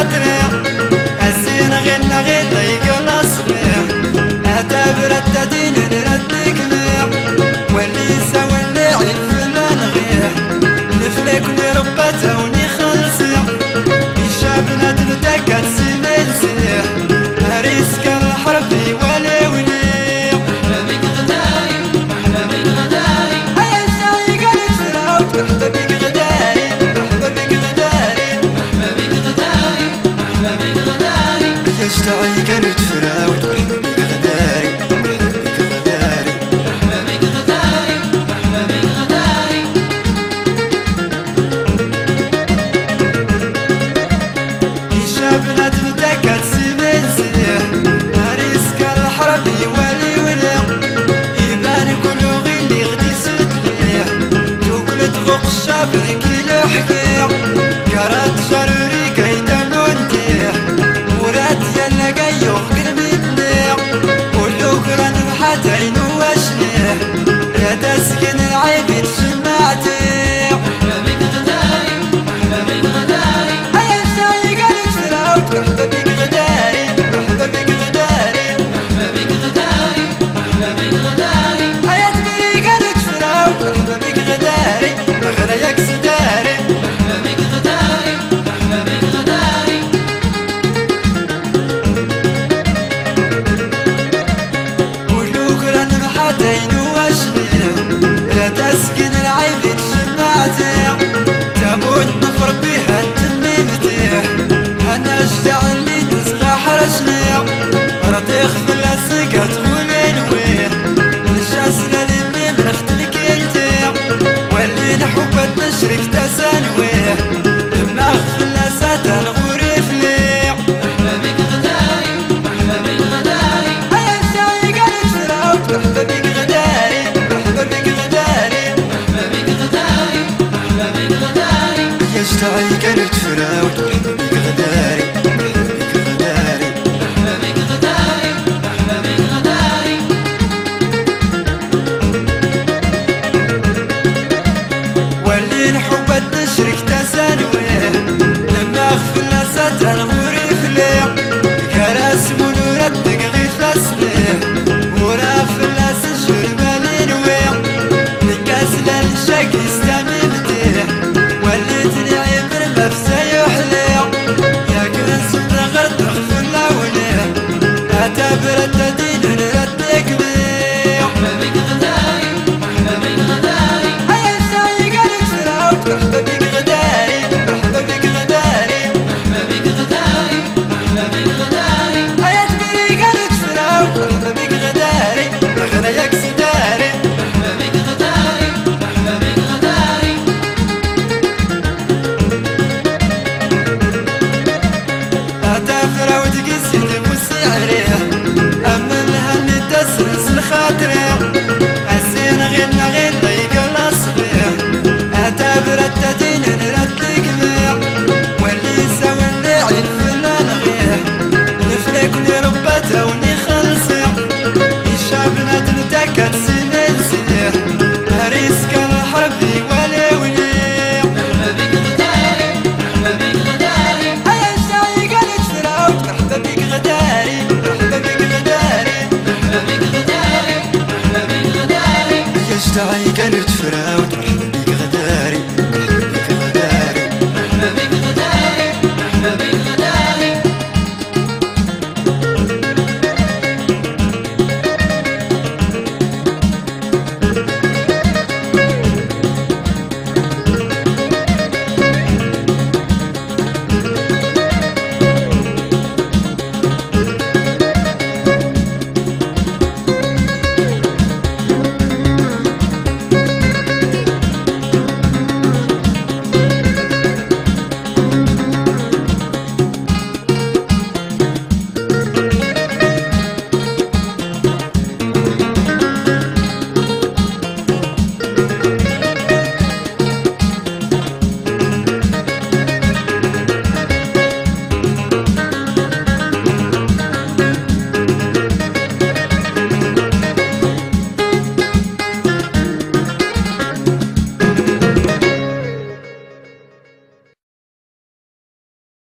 تريق الزين غنى غنى يقول الصبيح اعتبر التدين نردك ميق واللي يسوي اللي عين في المنغيح نفلك ونربته ونخلصيح الشابنا تلتكت سمين سيح هريسك الحربي ولا وليق محلبك غداري محلبك غداري هيا الشاي قال يشراوك محببك غداري محببك غداري محلبك غداري محلبك غداري يشتعي قال يشراوك محببك غداري محببك غداري محلبك غداري محلبك غداري الشابنا تلتكت سمين سيح هريسك الحربي ولي وليق يبان كل غيلي غدي ستليح توكلت فوق الشابر كيلو حكيق كرات شروري كيدا نونتيح ورات يلا قيوخ قلبي بنيق ولو كران بحات عينو واشنيح يا تسكن العيبين شمعتيق محلبك غداري محلبك غداري هيا الشاي قال يشراوك محببك غداري محببك غداري محلبك غداري محلبك غداري هيا تبري قال يشراوك محببك غداري مغريك سداري محلبك غداري محلبك غداري ولو كران بحاتين واشنيح لا تسكن العيبين شمعتيح تموت نفر بيها التميمتيح انا اشجع اللي تسقى حرشنيح رطيخ في الاسقة تقولين ويه نشاسنا لمي من اختلك انتيح واللي نحب نشرك تسانويه دماغ في الاسات الغريف ليح محلبك غداري محلبك غداري هيا الشاي قال يشراوك محببك غداري محببك غداري محلبك غداري محلبك غداري يشتعي قال يشراوك محببك غداري محببك غداري محلبك غداري محلبك غداري واللي نحب نشرك تسانويه دماغ في الاسات الغريف